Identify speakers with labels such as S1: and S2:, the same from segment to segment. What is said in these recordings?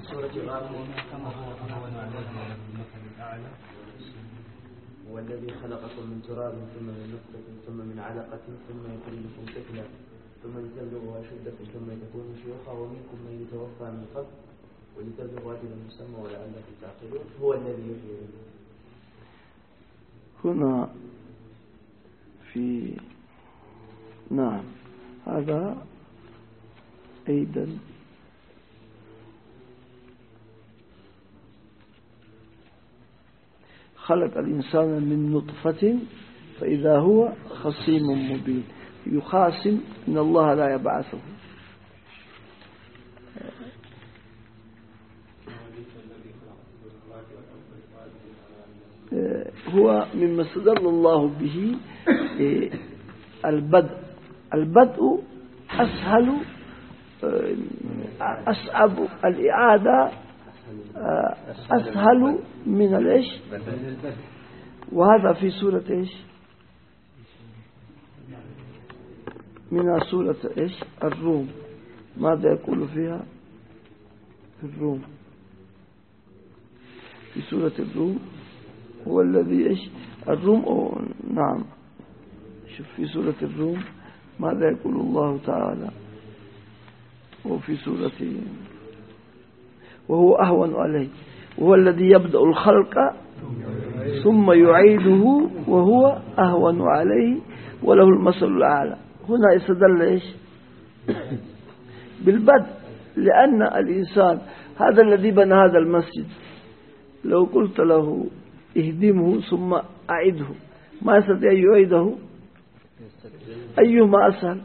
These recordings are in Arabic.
S1: سورة غافر هو الذي خلقكم من تراب ثم من نطفة ثم من علقة ثم يخرجكم طفلا ثم لتبلغوا أشدكم ثم تكونوا شيوخا ومنكم من يتوفى من قبل ولتبلغوا أجلا مسمى ولعلكم تعقلون هو الذي يحيي الموتى.
S2: هنا في نعم هذا أيضا خلق الإنسان من نطفة فإذا هو خصيم مبين يخاصم إن الله لا يبعثه. هو مما استدل الله به البدء أسهل أصعب الإعادة أسهل من الإيش وهذا في سورة إيش من سورة إيش الروم. ماذا يقول فيها في الروم في سورة الروم هو الذي إيش الروم نعم شوف في سورة الروم ماذا يقول الله تعالى وفي سورة وهو أهون عليه وهو الذي يبدأ الخلق ثم يعيده وهو أهون عليه وله المثل الأعلى. هنا يستدل إيش بالبدء لأن الإنسان هذا الذي بنى هذا المسجد لو قلت له اهدمه ثم أعده ما يستطيع أن يعيده. أيهما أسهل؟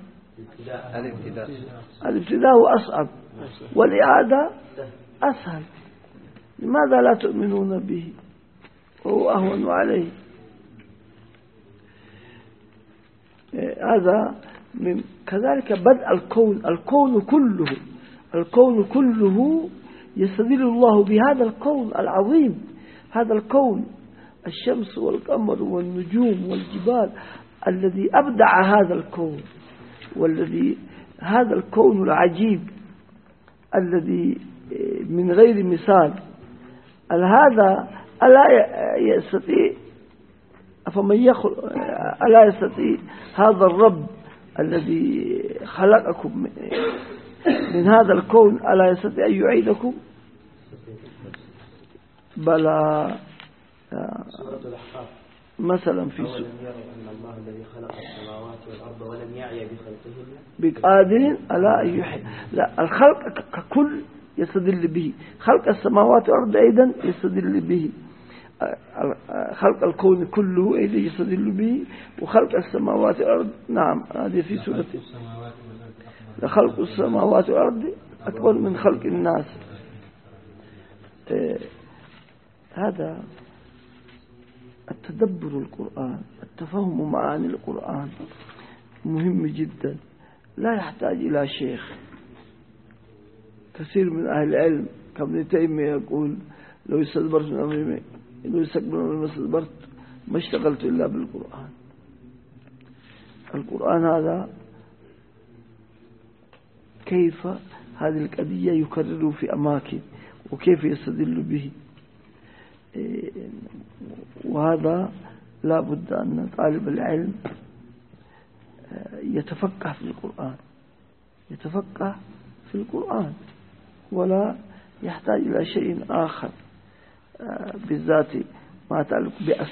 S2: الابتداء أصعب والإعادة أسهل. لماذا لا تؤمنون به وهو أهون عليه؟ هذا من كذلك بدء الكون كله يستدل الله بهذا الكون العظيم. هذا الكون الشمس والقمر والنجوم والجبال الذي أبدع هذا الكون والذي هذا الكون العجيب الذي من غير مثال. هذا ألا يستطيع ألا يستطيع هذا الرب الذي خلقكم من هذا الكون ألا يستطيع أن يعيدكم؟ بلى. مثلا في
S1: أولم يروا أن الله الذي خلق السماوات والأرض ولم يعي بخلقهن
S2: بقادر ألا أن يحيي. لا الخلق ككل يستدل به. خلق السماوات والأرض أيضا يستدل به. خلق الكون كله أيضا يستدل به وخلق السماوات والأرض نعم هذه في سورة خلق السماوات والأرض أكبر من خلق الناس. هذا التدبر القرآن التفهم معاني القرآن مهم جدا لا يحتاج إلى شيخ. كثير من أهل العلم كابن تيمية يقول لو استدبرت من أمري ما استدبرت ما اشتغلت إلا بالقرآن. القرآن هذا كيف هذه القضية يكرر في أماكن وكيف يستدل به. وهذا لا بد أن طالب العلم يتفقه في القرآن ولا يحتاج إلى شيء آخر بالذات ما يتعلق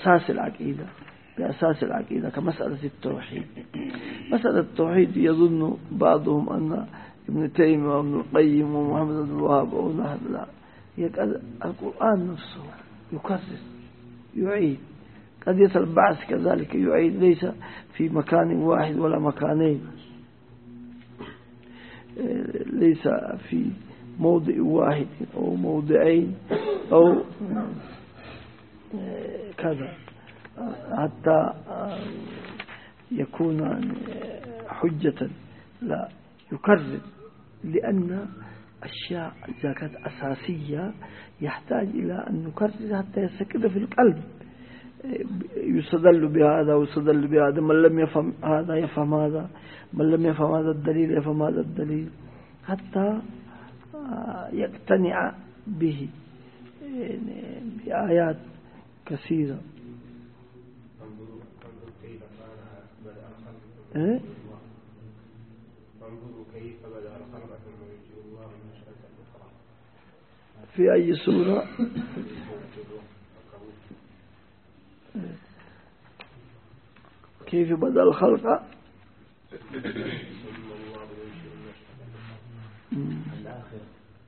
S2: بأساس العقيدة كمسألة التوحيد. مسألة التوحيد يظن بعضهم أن ابن تيمية وابن القيم ومحمد بن الوهاب لا القرآن نفسه يكرر يعيد. قضية البعث كذلك يعيد ليس في مكان واحد ولا مكانين ليس في موضع واحد أو موضعين أو كذا حتى يكون حجة. لا يكرر لأن أشياء إذا كانت أساسية يحتاج إلى أن نكرر حتى يستقر في القلب. يستدل بهذا ويستدل بهذا من لم يفهم هذا يفهم هذا من لم يفهم هذا الدليل يفهم هذا الدليل حتى يقتنع به بآيات كثيرة.
S3: انظروا كيف بدأ الخلق انظروا كيف بدأ الخلق ثم ينشئ الله النشأة الأخرى.
S2: في أي سورة؟ كيف بدأ الخلق؟
S3: ثم الله ينشئ النشأة
S1: الآخرة.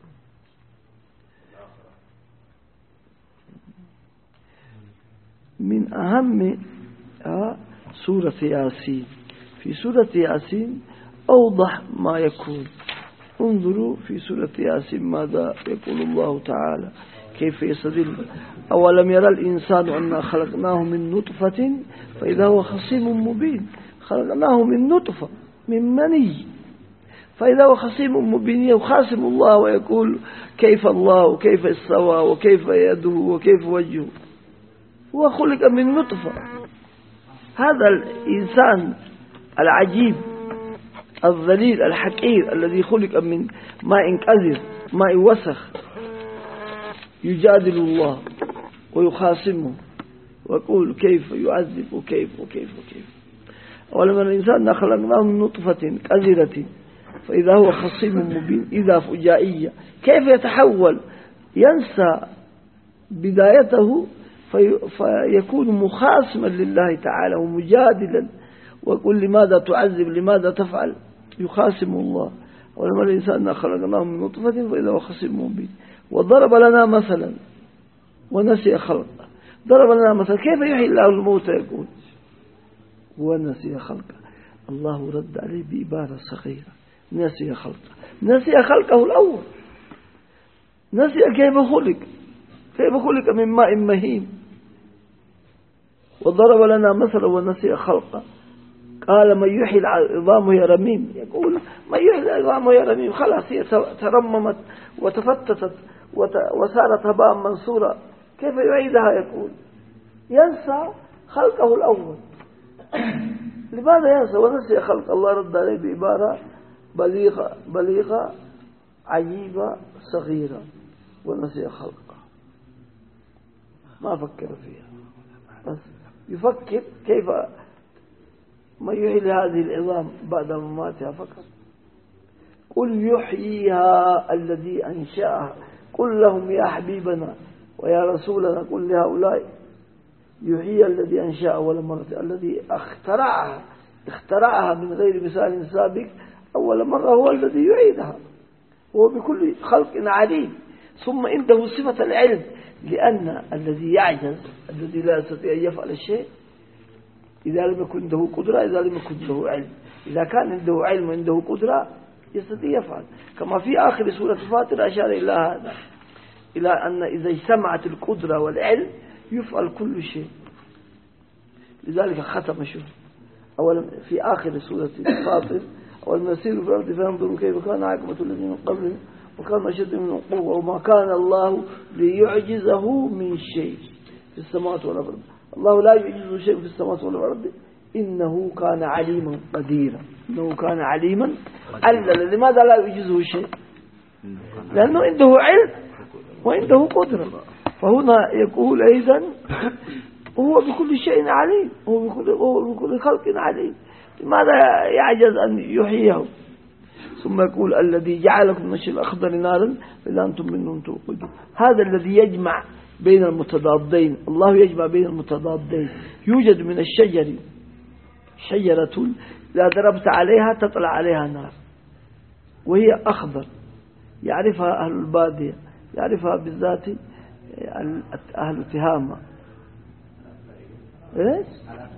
S2: من أهم سورة ياسين. في سورة ياسين أوضح ما يكون. انظروا في سورة ياسين ماذا يقول الله تعالى كيف يستدل. أولم يرى الإنسان أننا خلقناه من نطفة فإذا هو خصيم مبين. خلقناه من نطفة من مني فإذا هو خصيم مبين يخاصم الله ويقول كيف الله وكيف استوى وكيف يده وكيف وجهه. هو خلق من نطفة. هذا الإنسان العجيب الذليل الحقير الذي خلق من ماء كثير ماء وسخ يجادل الله ويخاصمه ويقول كيف يعذب وكيف وكيف وكيف. ولما الإنسان خلقناه من نطفة كثيرة فإذا هو خصيم مبين. إذا فجائية كيف يتحول ينسى بدايته فيكون مخاصما لله تعالى ومجادلا ويقول لماذا تعذب لماذا تفعل يخاصم الله. ولما الإنسان خلقناه من نطفة فإذا هو خصيم مبين. وضرب لنا مثلا ونسي خلقه. ضرب لنا مثلا كيف يحيي الله الموتى يقول ونسي خلقه. الله رد عليه بإبارة صغيرة نسي خلقه. نسي خلقه الأول. نسي كيف خلق من ماء مهين. وضرب لنا مثلا ونسي خلقه. قال من يحيي العظام وهي رميم. يقول من يحيي العظام وهي رميم. خلاص هي ترممت وتفتتت وصارت هباء منصورا كيف يعيدها. يقول ينسى خلقه الأول. لماذا ينسى ونسي خلق. الله رد عليه بعبارة بليغة عجيبة صغيرة ونسي خلقه. ما فكر فيها بس يفكر كيف ما يحيي هذه العظام بعد مماتها فقط. قل يحييها الذي أنشأها. قل لهم يا حبيبنا ويا رسولنا قل لهؤلاء يحيي الذي أنشأ أول مرة الذي اخترعها من غير مثال سابق أول مرة هو الذي يعيدها. هو بكل خلق عليم. ثم عنده صفة العلم لأن الذي يعجز الذي لا يستطيع أن يفعل الشيء إذا لم يكن عنده قدرة إذا لم يكن عنده علم. إذا كان عنده علم وعنده قدرة يستطيع يفعل. كما في آخر سورة فاطر أشار إلى هذا إلى أن إذا اجتمعت القدرة والعلم يفعل كل شيء. لذلك ختم شوف أولا في آخر سورة فاطر أول يسيروا في الأرض فينظروا كيف كان عاقبة الذين من قبلهم وكان أشد منهم قوة وما كان الله ليعجزه من شيء في السماوات والأرض. الله لا يعجزه شيء في السماوات والأرض إنه كان عليما قديرا. إنه كان عليما علل. لماذا لا يعجزه شيء؟ لأنه عنده علم وعنده قدرة. فهنا يقول أيضا هو بكل شيء عليم. هو بكل خلق عليم. لماذا يعجز أن يحييه؟ ثم يقول الذي جعلكم من الشيء الأخضر نارا إذا أنتم منهم توقدون. هذا الذي يجمع بين المتضادين. الله يجمع بين المتضادين. يوجد من الشجر شجرة إذا ضربت عليها تطلع عليها نار وهي أخضر يعرفها أهل البادية يعرفها بالذات أهل تهامة. إيش؟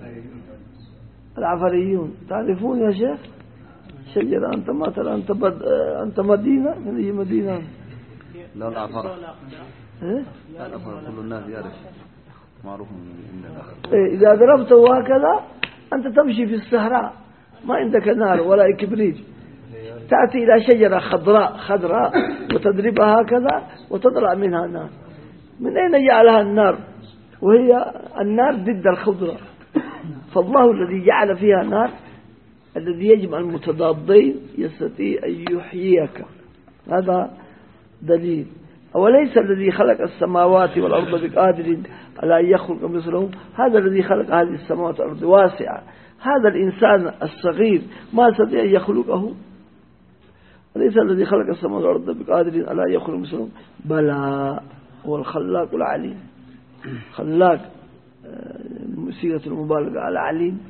S2: العفريون تعرفون يا شيخ شجرة. أنت ما ترى أنت مدينة من أي مدينة؟
S4: لا العفرة.
S2: إيه؟
S4: العفرة كل الناس يعرف معروف من الآخر.
S2: إذا ضربته هكذا أنت تمشي في الصحراء ما عندك نار ولا كبريت. تأتي إلى شجرة خضراء وتضربها هكذا وتطلع منها نار. من أين جعلها النار وهي النار ضد الخضرة؟ فالله الذي جعل فيها نار الذي يجمع المتضادين يستطيع أن يحييك. هذا دليل. أوليس الذي خلق السماوات والأرض بقادر على أن يخلق مثلهم؟ هذا الذي خلق هذه السماوات والأرض واسعة، هذا الإنسان الصغير ما استطيع أن يخلقه؟ أليس الذي خلق السماوات والأرض بقادر على أن يخلق مثلهم؟ بلى، هو الخلاق العليم. خلاق صيغة المبالغة على عليم.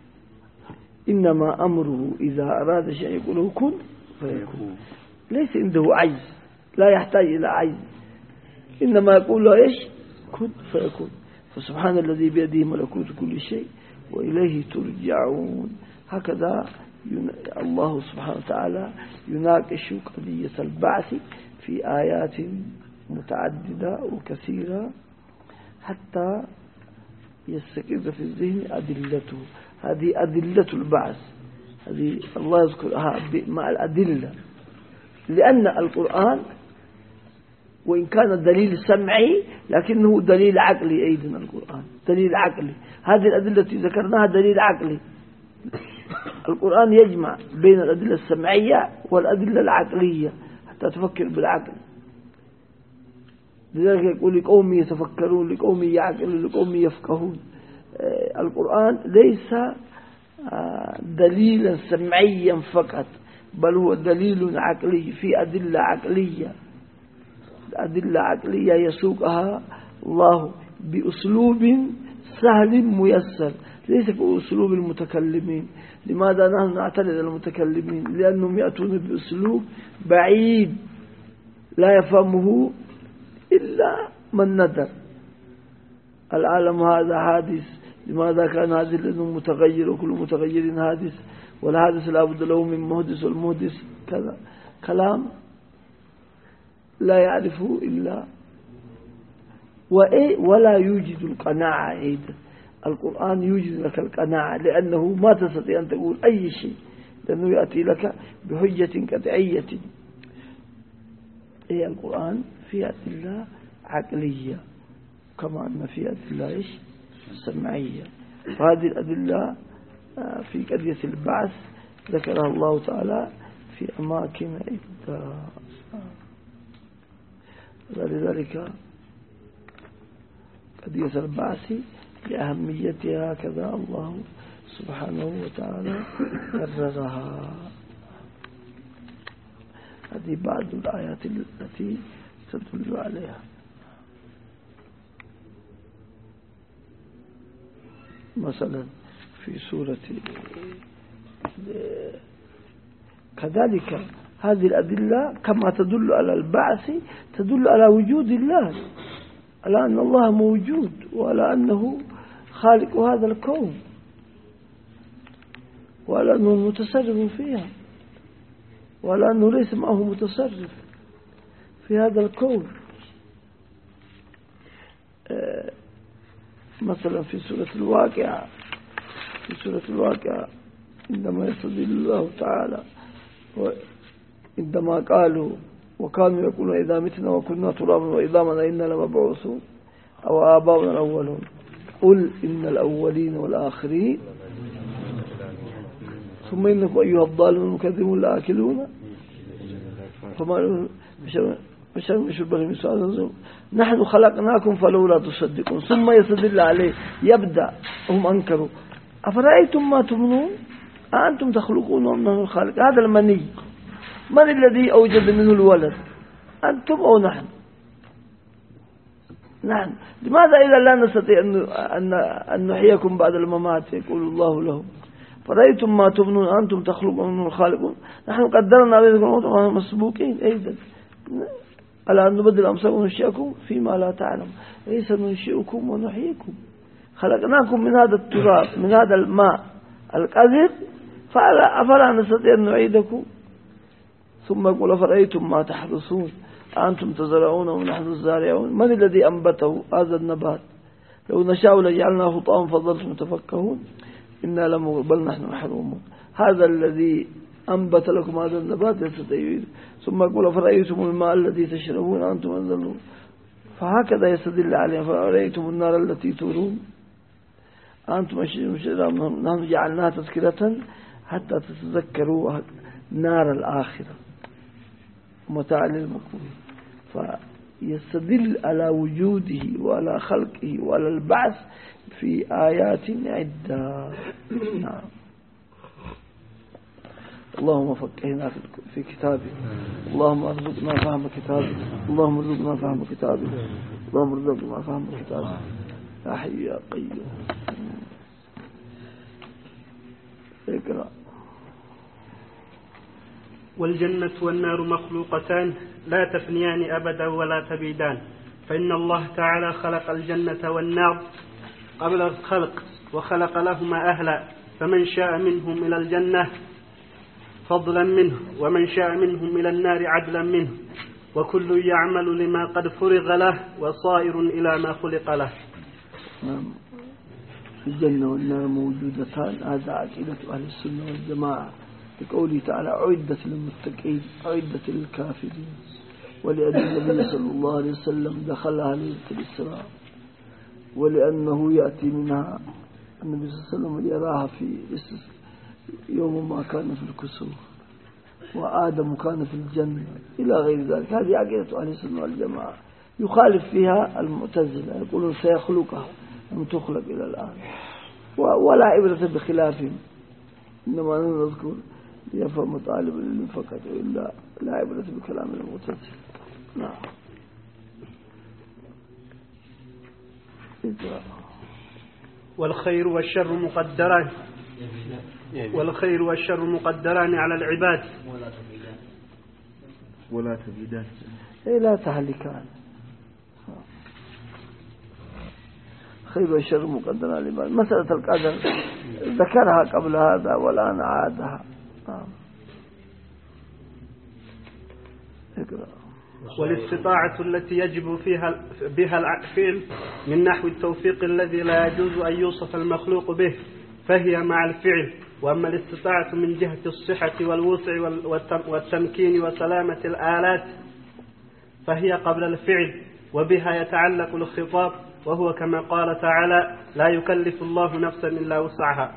S2: إنما أمره إذا أراد شيئا يقول له كن فيكون. ليس عنده عجز، لا يحتاج إلى عجز، إنما يقول له إيش؟ كن فيكون. فسبحان الذي بيده ملكوت كل شيء وإليه ترجعون. هكذا الله سبحانه وتعالى يناقش قضية البعث في آيات متعددة وكثيرة حتى يستقر في الذهن أدلته. هذه أدلة البعث، هذه الله يذكرها مع الأدلة، لأن القرآن وإن كان دليل سمعي لكنه دليل عقلي أيضا. القرآن دليل عقلي، هذه الأدلة التي ذكرناها دليل عقلي. القرآن يجمع بين الأدلة السمعية والأدلة العقلية حتى تفكر بالعقل. لذلك يقول لقوم يتفكرون، لقوم يعقلون، لقوم يفقهون. القرآن ليس دليلا سمعيا فقط، بل هو دليل عقلي في أدلة عقلية، أدلة عقلية يسوقها الله بأسلوب سهل ميسر، ليس بأسلوب المتكلمين. لماذا نحن نعترض المتكلمين؟ لأنهم يأتون بأسلوب بعيد لا يفهمه إلا من ندر. العالم هذا حادث، لماذا كان هذا؟ لأنه متغير وكل متغير حادث، والحادث لا بد له من محدث، والمحدث كذا. كلام لا يعرفه إلا ولا يوجد القناعة أيضا. القرآن يوجد لك القناعة، لأنه ما تستطيع أن تقول أي شيء، لأنه يأتي لك بحجة قطعية. القرآن فيه أدلة عقلية كما أن فيه أدلة سمعية. فهذه الأدلة في قضية البعث ذكرها الله تعالى في أماكن عدة. ولذلك قضية البعث لأهميتها كذا الله سبحانه وتعالى كررها. هذه بعض الآيات التي تدل عليها. مثلا في سورة كذلك هذه الأدلة كما تدل على البعث تدل على وجود الله، على أن الله موجود وعلى أنه خالق هذا الكون وعلى أنه متصرف فيها وعلى أنه ليس معه متصرف في هذا الكون. مثلا في سورة الواقعة عندما يستدل الله تعالى عندما قالوا وكانوا يقولون إذا متنا وكنا ترابا وعظاما إنا لمبعوثون أو آباؤنا الأولون قل إن الأولين والآخرين ثم إنكم أيها الضالون المكذبون لآكلون فما مشرب من سؤال نحن خلقناكم فلولا تصدقون. ثم يستدل عليه يبدأ هم أنكروا أفرأيتم ما تمنون أأنتم تخلقون أم نحن الخالق. هذا المني من الذي أوجد منه الولد؟ أنتم أو نحن؟ نحن. لماذا إذا لا نستطيع أن نحييكم بعد الممات؟ يقول الله لهم فرأيتم ما تمنون أنتم تخلقون أم نحن الخالقون نحن قدرنا عليكم الموت وما مسبوقين أيضا على أن نبدل أمثال وننشئكم فيما لا تعلم. ليس ننشئكم ونحييكم، خلقناكم من هذا التراب من هذا الماء القذر فأفلا نستطيع أن نعيدكم. ثم يقول فرأيتم ما تحرثون أنتم تزرعون ونحن الزارعون من الذي أنبته هذا النبات؟ لو نشاء لجعلناه حطاما فظلتم تفكهون إنا بل نحن محرومون. هذا الذي أنبت لكم هذا النبات يستطيع. ثم يقول فرأيتم الماء الذي تشربون أنتم أنزلون. فهكذا يستدل عليه. فرأيتم النار التي تورون أنتم نحن جعلناها تذكرة حتى تتذكروا نار الآخرة متاع للمقوين. يستدل على وجوده وعلى خلقه وعلى البعث في آيات عدة. نعم. اللهم فقهنا في كتابك، اللهم ارزقنا فهم كتابك، اللهم ارزقنا فهم كتابك، اللهم ارزقنا فهم كتابك، يا حي يا قيوم. اقرأ.
S5: والجنة والنار مخلوقتان لا تفنيان أبدا ولا تبيدان، فإن الله تعالى خلق الجنة والنار قبل الخلق وخلق لهما أهلا، فمن شاء منهم إلى الجنة فضلا منه، ومن شاء منهم إلى النار عدلا منه، وكل يعمل لما قد فرغ له وصائر إلى ما خلق له.
S2: الجنة والنار موجودتان، هذا عقيدة أهل السنة والجماعة، لقوله تعالى أعدت للمتقين أعدت للكافرين، ولأن النبي صلى الله عليه وسلم دخلها ليلة الإسراء، ولأنه يأتي منها النبي صلى الله عليه وسلم يراها في يوم ما كان في الكسوف، وآدم كان في الجنة إلى غير ذلك. هذه عقيدة أهل السنة والجماعة، يخالف فيها المعتزلة يقولون سيخلقها لم تخلق إلى الآن، ولا عبرة بخلافهم، إنما نذكر ليفهم طالب العلم فقط، إلا لا عبرة بكلام المعتزلة. نعم.
S5: والخير والشر مقدران على العباد
S4: ولا تبيدان،
S2: لا تهلكان. خير والشر مقدران على العباد. مسألة القدر ذكرها قبل هذا والآن عادها. اقرأ.
S5: والاستطاعة التي يجب بها الفعل من نحو التوفيق الذي لا يجوز أن يوصف المخلوق به فهي مع الفعل. وأما الاستطاعة من جهة الصحة والوسع والتمكين وسلامة الآلات فهي قبل الفعل، وبها يتعلق الخطاب، وهو كما قال تعالى لا يكلف الله نفسا إلا وسعها.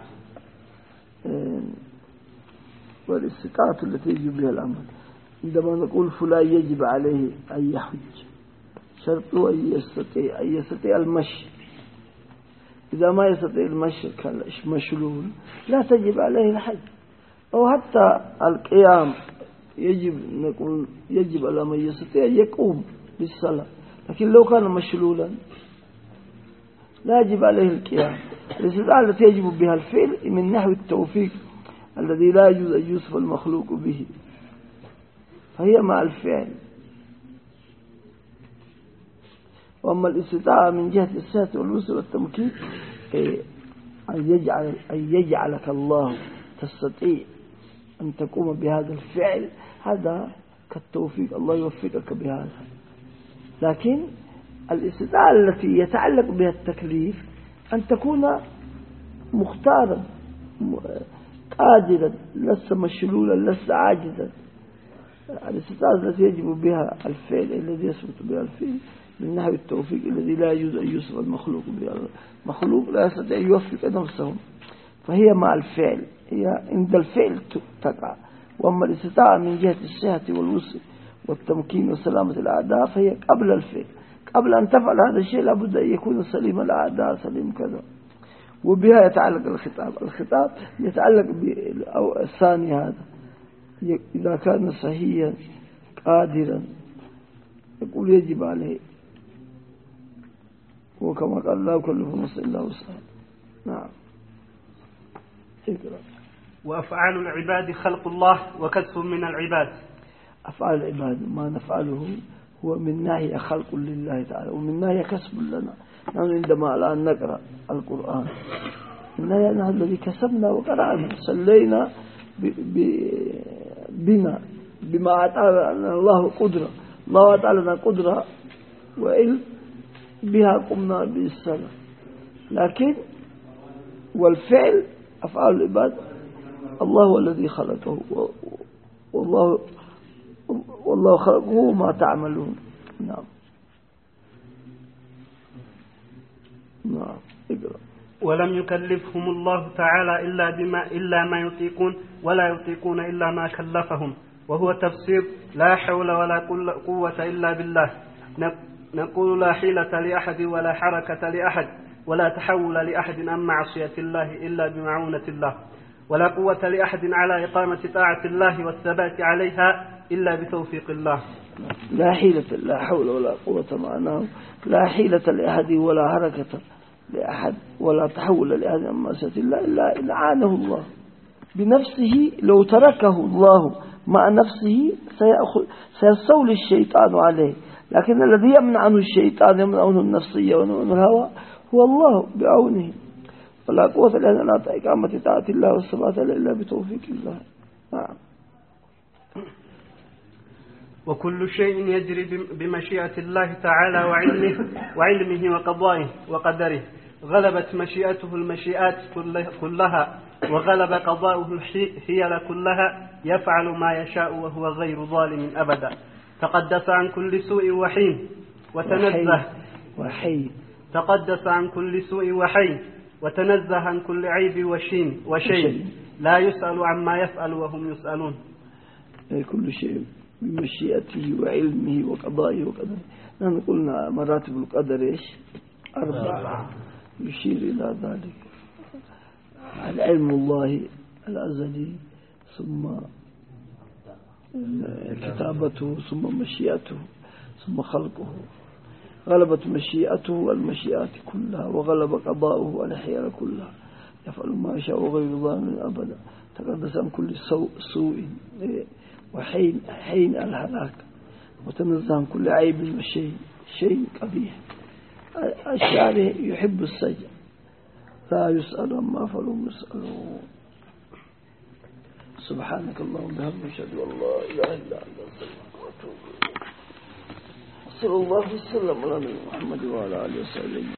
S2: والاستطاعة التي يجب بها الأمر، عندما نقول فلان يجب عليه أن يحج شرطه أن يستطيع المشي. إذا ما يستطيع المشي كمشلول لا تجب عليه الحج. أو حتى القيام نقول يجب على من يستطيع يقوم بالصلاة، لكن لو كان مشلولا لا يجب عليه القيام. الاستطاعة التي يجب بها الفعل من نحو التوفيق الذي لا يجوز أن يوصف المخلوق به فهي مع الفعل. وأما الاستطاعة من جهة الصحة والوسع والتمكين أن يجعلك الله تستطيع أن تقوم بهذا الفعل، هذا كالتوفيق، الله يوفقك بهذا. لكن الاستطاعة التي يتعلق بها التكليف أن تكون مختارا قادرا، لست مشلولا، لست عاجزا. الاستطاعة التي يجب بها الفعل الذي يثبت بها الفعل من نحو التوفيق الذي لا يجوز أن يوصف المخلوق به. المخلوق لا يستطيع أن يوفق نفسه، فهي مع الفعل، هي عند الفعل تقع. وأما الاستطاعة من جهة الصحة والوسع والتمكين وسلامة الأعداء فهي قبل الفعل. قبل أن تفعل هذا الشيء لابد أن يكون سليم الأعداء، سليم كذا. وبها يتعلق الخطاب يتعلق بالثاني هذا، إذا كان صحيا قادرا يقول يجب عليه، وكما قال لا يكلف نفسا إلا وسعها. نعم. اقرأ.
S5: وأفعال العباد خلق الله وكسب من العباد.
S2: أفعال العباد ما نفعله هو من ناحية خلق لله تعالى ومن ناحية كسب لنا. نحن عندما الآن نقرأ القرآن نحن الذي كسبنا وقرأنا صلينا بنا بما أعطانا الله قدرة، الله أعطى لنا قدرة وعلم بها قمنا بالصلاة. لكن والفعل أفعال العباد الله هو الذي خلقه، والله خلقه ما تعملون. نعم. نعم. اقرأ.
S5: ولم يكلفهم الله تعالى إلا ما يطيقون، ولا يطيقون إلا ما كلفهم، وهو تفسير لا حول ولا قوة إلا بالله. نقول لا حيلة لأحد ولا حركة لأحد ولا تحول لأحد عن معصية الله إلا بمعونة الله، ولا قوة لأحد على إقامة طاعة الله والثبات عليها إلا بتوفيق الله.
S2: لا حيلة، لا حول ولا قوة معناه لا حيلة لأحد ولا حركة لأحد ولا تحول لأحد عن معصية الله إلا أعانه الله بنفسه. لو تركه الله مع نفسه سيستولي الشيطان عليه، لكن الذي يمنع عنه الشيطان يمنع عنه النفسية ويمنع الهوى هو الله بعونه. ولا قوة إلا أن إقامة طاعة الله والثبات إلا بتوفيق الله. نعم.
S5: وكل شيء يجري بمشيئة الله تعالى وعلمه وقضائه وقدره. غلبت مشيئته المشيئات كلها، وغلب قضاؤه الحيل كلها، يفعل ما يشاء وهو غير ظالم أبدا. تقدس عن كل سوء وحين وتنزه تقدس عن كل سوء وحين وتنزه عن كل عيب وشين لا يسأل عما يفعل وهم يسألون.
S2: كل شيء بمشيئته وعلمه وقضائه وقدره. نحن قلنا مراتب القدر إيش؟ 4 يشير إلى ذلك. العلم الله الأزلي، ثم كتابته، ثم مشيئته، ثم خلقه. غلبت مشيئته المشيئات كلها، وغلب قضاؤه الحيل كلها، يفعل ما يشاء وغير ظالم أبدا. تقدس عن كل سوء وحين الهلاك، وتنزه عن كل عيب وشيء قبيح. الشاعر يحب السجن، لا يسأل عما فعلوا يسألون. سبحانك اللهم وبحمدك أشهد أن لا إله إلا أنت أستغفرك وأتوب إليك. صلى الله وسلم على محمد وعلى آله وصحبه.